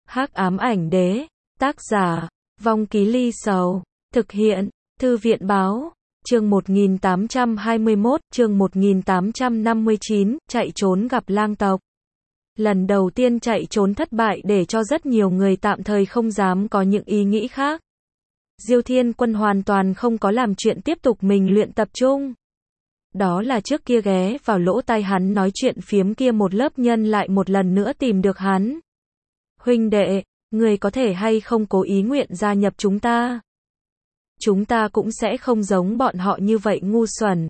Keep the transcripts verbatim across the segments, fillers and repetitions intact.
Hắc ám ảnh đế, tác giả, Vong Ký Ly Sầu, thực hiện, Thư viện báo, chương một nghìn tám trăm hai mươi mốt, chương một nghìn tám trăm năm mươi chín, chạy trốn gặp lang tộc. Lần đầu tiên chạy trốn thất bại để cho rất nhiều người tạm thời không dám có những ý nghĩ khác. Diêu Thiên Quân hoàn toàn không có làm chuyện tiếp tục mình luyện tập trung. Đó là trước kia ghé vào lỗ tai hắn nói chuyện phiếm kia một lớp nhân lại một lần nữa tìm được hắn. Huynh đệ, người có thể hay không cố ý nguyện gia nhập chúng ta? Chúng ta cũng sẽ không giống bọn họ như vậy ngu xuẩn.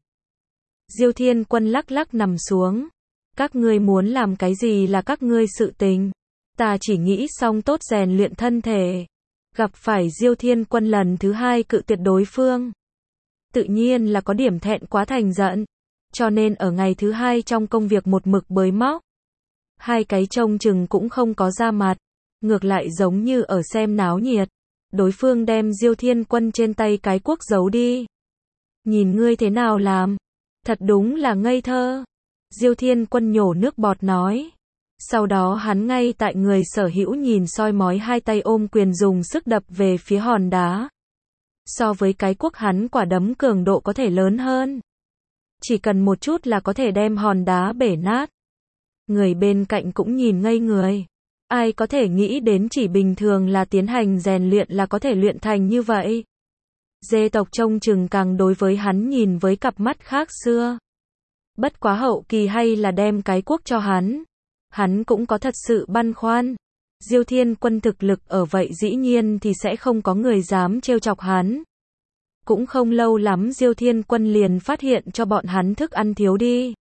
Diêu Thiên Quân lắc lắc nằm xuống. Các ngươi muốn làm cái gì là các ngươi sự tình. Ta chỉ nghĩ xong tốt rèn luyện thân thể. Gặp phải Diêu Thiên Quân lần thứ hai cự tuyệt đối phương. Tự nhiên là có điểm thẹn quá thành giận. Cho nên ở ngày thứ hai trong công việc một mực bới móc. Hai cái trông chừng cũng không có ra mặt. Ngược lại giống như ở xem náo nhiệt. Đối phương đem Diêu Thiên Quân trên tay cái cuốc giấu đi. Nhìn ngươi thế nào làm? Thật đúng là ngây thơ. Diêu Thiên Quân nhổ nước bọt nói. Sau đó hắn ngay tại người sở hữu nhìn soi mói hai tay ôm quyền dùng sức đập về phía hòn đá. So với cái cuốc hắn quả đấm cường độ có thể lớn hơn. Chỉ cần một chút là có thể đem hòn đá bể nát. Người bên cạnh cũng nhìn ngây người. Ai có thể nghĩ đến chỉ bình thường là tiến hành rèn luyện là có thể luyện thành như vậy. Dê tộc trông chừng càng đối với hắn nhìn với cặp mắt khác xưa. Bất quá hậu kỳ hay là đem cái cuốc cho hắn. Hắn cũng có thật sự băn khoăn. Diêu Thiên Quân thực lực ở vậy dĩ nhiên thì sẽ không có người dám trêu chọc hắn. Cũng không lâu lắm Diêu Thiên Quân liền phát hiện cho bọn hắn thức ăn thiếu đi.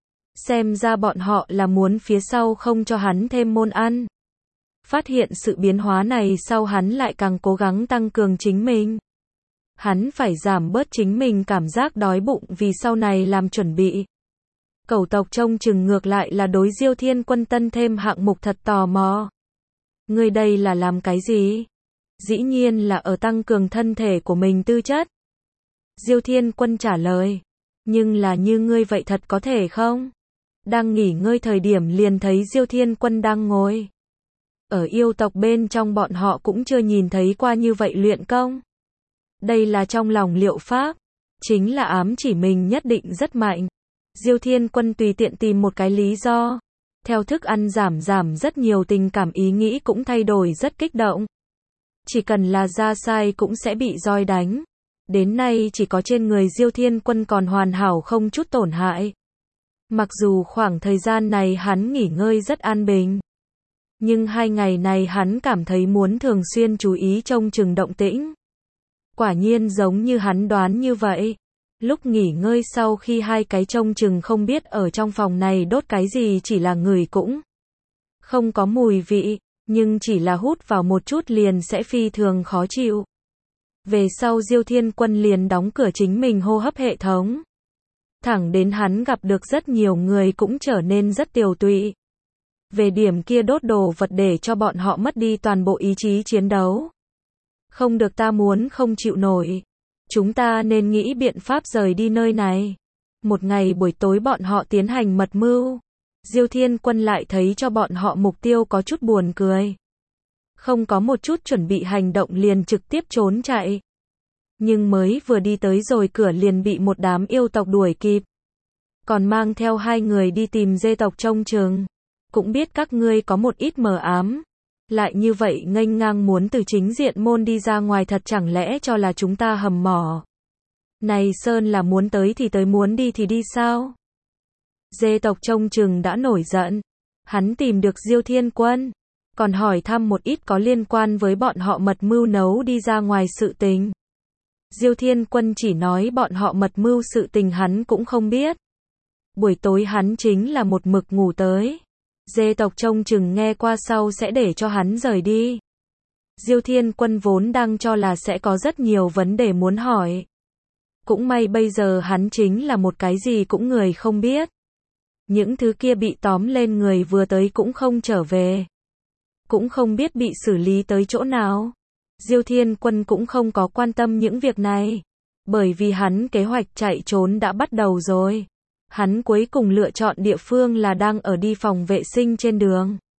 Xem ra bọn họ là muốn phía sau không cho hắn thêm môn ăn. Phát hiện sự biến hóa này sau hắn lại càng cố gắng tăng cường chính mình. Hắn phải giảm bớt chính mình cảm giác đói bụng vì sau này làm chuẩn bị. Cẩu tộc trông chừng ngược lại là đối Diêu Thiên Quân tân thêm hạng mục thật tò mò. Ngươi đây là làm cái gì? Dĩ nhiên là ở tăng cường thân thể của mình tư chất. Diêu Thiên Quân trả lời. Nhưng là như ngươi vậy thật có thể không? Đang nghỉ ngơi thời điểm liền thấy Diêu Thiên Quân đang ngồi. Ở yêu tộc bên trong bọn họ cũng chưa nhìn thấy qua như vậy luyện công. Đây là trong lòng liệu pháp. Chính là ám chỉ mình nhất định rất mạnh. Diêu Thiên Quân tùy tiện tìm một cái lý do. Theo thức ăn giảm giảm rất nhiều tình cảm ý nghĩ cũng thay đổi rất kích động. Chỉ cần là ra sai cũng sẽ bị roi đánh. Đến nay chỉ có trên người Diêu Thiên Quân còn hoàn hảo không chút tổn hại. Mặc dù khoảng thời gian này hắn nghỉ ngơi rất an bình. Nhưng hai ngày này hắn cảm thấy muốn thường xuyên chú ý trông chừng động tĩnh. Quả nhiên giống như hắn đoán như vậy. Lúc nghỉ ngơi sau khi hai cái trông chừng không biết ở trong phòng này đốt cái gì chỉ là người cũng không có mùi vị, nhưng chỉ là hút vào một chút liền sẽ phi thường khó chịu. Về sau Diêu Thiên Quân liền đóng cửa chính mình hô hấp hệ thống. Thẳng đến hắn gặp được rất nhiều người cũng trở nên rất tiều tụy. Về điểm kia đốt đồ vật để cho bọn họ mất đi toàn bộ ý chí chiến đấu. Không được, ta muốn không chịu nổi. Chúng ta nên nghĩ biện pháp rời đi nơi này. Một ngày buổi tối bọn họ tiến hành mật mưu. Diêu Thiên Quân lại thấy cho bọn họ mục tiêu có chút buồn cười. Không có một chút chuẩn bị hành động liền trực tiếp trốn chạy. Nhưng mới vừa đi tới rồi cửa liền bị một đám yêu tộc đuổi kịp. Còn mang theo hai người đi tìm dê tộc trông chừng. Cũng biết các ngươi có một ít mờ ám. Lại như vậy nghênh ngang muốn từ chính diện môn đi ra ngoài, thật chẳng lẽ cho là chúng ta hầm mỏ. Này Sơn là muốn tới thì tới, muốn đi thì đi sao? Dê tộc trông chừng đã nổi giận. Hắn tìm được Diêu Thiên Quân. Còn hỏi thăm một ít có liên quan với bọn họ mật mưu nấu đi ra ngoài sự tình. Diêu Thiên Quân chỉ nói bọn họ mật mưu sự tình hắn cũng không biết. Buổi tối hắn chính là một mực ngủ tới. Dê tộc trông chừng nghe qua sau sẽ để cho hắn rời đi. Diêu Thiên Quân vốn đang cho là sẽ có rất nhiều vấn đề muốn hỏi. Cũng may bây giờ hắn chính là một cái gì cũng người không biết. Những thứ kia bị tóm lên người vừa tới cũng không trở về. Cũng không biết bị xử lý tới chỗ nào. Diêu Thiên Quân cũng không có quan tâm những việc này. Bởi vì hắn kế hoạch chạy trốn đã bắt đầu rồi. Hắn cuối cùng lựa chọn địa phương là đang ở đi phòng vệ sinh trên đường.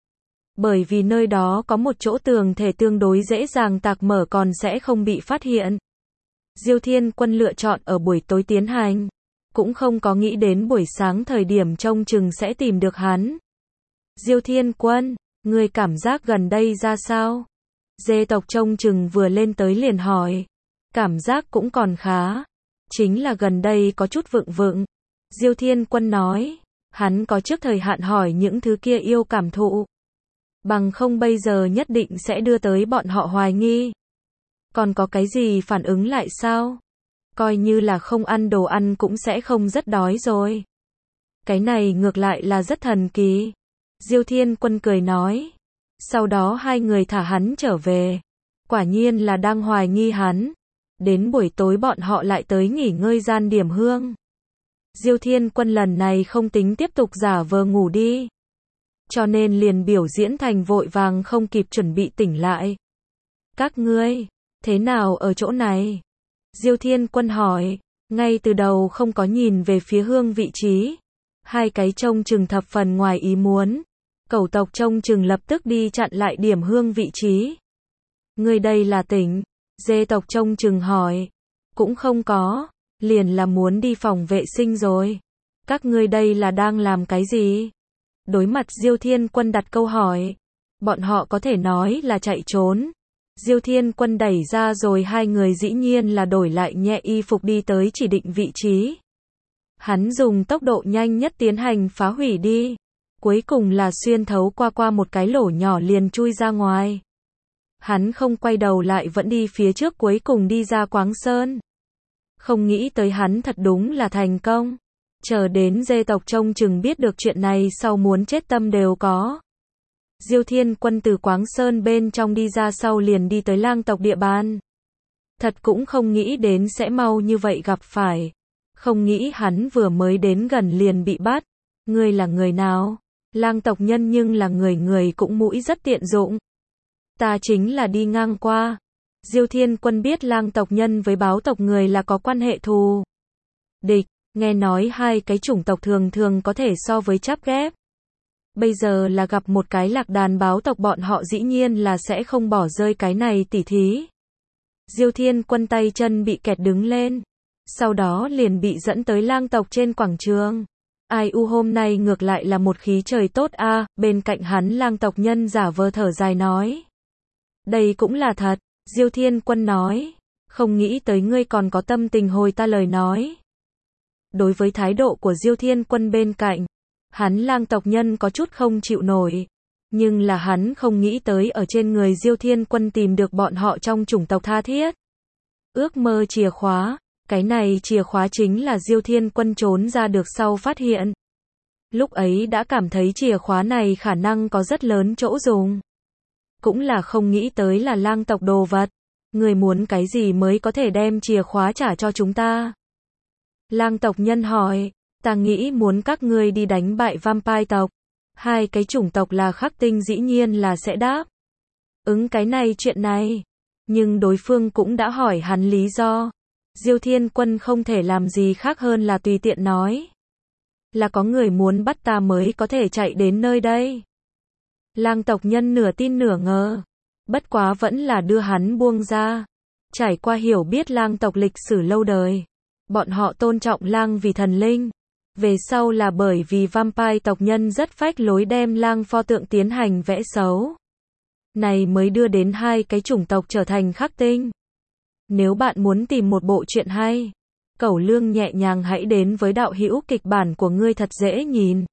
Bởi vì nơi đó có một chỗ tường thể tương đối dễ dàng tạc mở còn sẽ không bị phát hiện. Diêu Thiên Quân lựa chọn ở buổi tối tiến hành, cũng không có nghĩ đến buổi sáng thời điểm trông chừng sẽ tìm được hắn. Diêu Thiên Quân, ngươi cảm giác gần đây ra sao? Dê tộc trông chừng vừa lên tới liền hỏi. Cảm giác cũng còn khá. Chính là gần đây có chút vựng vựng. Diêu Thiên Quân nói. Hắn có trước thời hạn hỏi những thứ kia yêu cảm thụ. Bằng không bây giờ nhất định sẽ đưa tới bọn họ hoài nghi. Còn có cái gì phản ứng lại sao? Coi như là không ăn đồ ăn cũng sẽ không rất đói rồi. Cái này ngược lại là rất thần kỳ. Diêu Thiên Quân cười nói. Sau đó hai người thả hắn trở về. Quả nhiên là đang hoài nghi hắn. Đến buổi tối bọn họ lại tới nghỉ ngơi gian điểm hương. Diêu Thiên Quân lần này không tính tiếp tục giả vờ ngủ đi. Cho nên liền biểu diễn thành vội vàng không kịp chuẩn bị tỉnh lại. Các ngươi, thế nào ở chỗ này? Diêu Thiên Quân hỏi, ngay từ đầu không có nhìn về phía hương vị trí. Hai cái trông chừng thập phần ngoài ý muốn. Cẩu tộc trông chừng lập tức đi chặn lại điểm hương vị trí. Ngươi đây là tỉnh? Dê tộc trông chừng hỏi. Cũng không có, liền là muốn đi phòng vệ sinh rồi. Các ngươi đây là đang làm cái gì? Đối mặt Diêu Thiên Quân đặt câu hỏi. Bọn họ có thể nói là chạy trốn. Diêu Thiên Quân đẩy ra rồi hai người dĩ nhiên là đổi lại nhẹ y phục đi tới chỉ định vị trí. Hắn dùng tốc độ nhanh nhất tiến hành phá hủy đi. Cuối cùng là xuyên thấu qua qua một cái lỗ nhỏ liền chui ra ngoài. Hắn không quay đầu lại vẫn đi phía trước cuối cùng đi ra Quáng Sơn. Không nghĩ tới hắn thật đúng là thành công. Chờ đến dê tộc trông chừng biết được chuyện này sau muốn chết tâm đều có. Diêu Thiên Quân từ Quáng Sơn bên trong đi ra sau liền đi tới lang tộc địa bàn. Thật cũng không nghĩ đến sẽ mau như vậy gặp phải. Không nghĩ hắn vừa mới đến gần liền bị bắt. Ngươi là người nào? Lang tộc nhân nhưng là người người cũng mũi rất tiện dụng. Ta chính là đi ngang qua. Diêu Thiên Quân biết lang tộc nhân với báo tộc người là có quan hệ thù địch, nghe nói hai cái chủng tộc thường thường có thể so với chắp ghép. Bây giờ là gặp một cái lạc đàn báo tộc bọn họ dĩ nhiên là sẽ không bỏ rơi cái này tỉ thí. Diêu Thiên Quân tay chân bị kẹt đứng lên. Sau đó liền bị dẫn tới lang tộc trên quảng trường. Ai u hôm nay ngược lại là một khí trời tốt a, à, bên cạnh hắn lang tộc nhân giả vờ thở dài nói. Đây cũng là thật, Diêu Thiên Quân nói. Không nghĩ tới ngươi còn có tâm tình hồi ta lời nói. Đối với thái độ của Diêu Thiên Quân bên cạnh, hắn lang tộc nhân có chút không chịu nổi. Nhưng là hắn không nghĩ tới ở trên người Diêu Thiên Quân tìm được bọn họ trong chủng tộc tha thiết. Ước mơ chìa khóa. Cái này chìa khóa chính là Diêu Thiên Quân trốn ra được sau phát hiện. Lúc ấy đã cảm thấy chìa khóa này khả năng có rất lớn chỗ dùng. Cũng là không nghĩ tới là lang tộc đồ vật. Người muốn cái gì mới có thể đem chìa khóa trả cho chúng ta? Lang tộc nhân hỏi, ta nghĩ muốn các ngươi đi đánh bại vampire tộc. Hai cái chủng tộc là khắc tinh dĩ nhiên là sẽ đáp. Ứng cái này chuyện này. Nhưng đối phương cũng đã hỏi hắn lý do. Diêu Thiên Quân không thể làm gì khác hơn là tùy tiện nói. Là có người muốn bắt ta mới có thể chạy đến nơi đây. Lang tộc nhân nửa tin nửa ngờ. Bất quá vẫn là đưa hắn buông ra. Trải qua hiểu biết lang tộc lịch sử lâu đời. Bọn họ tôn trọng lang vì thần linh. Về sau là bởi vì vampire tộc nhân rất phách lối đem lang pho tượng tiến hành vẽ xấu. Này mới đưa đến hai cái chủng tộc trở thành khắc tinh. Nếu bạn muốn tìm một bộ truyện hay, Cẩu Lương nhẹ nhàng hãy đến với đạo hữu kịch bản của ngươi thật dễ nhìn.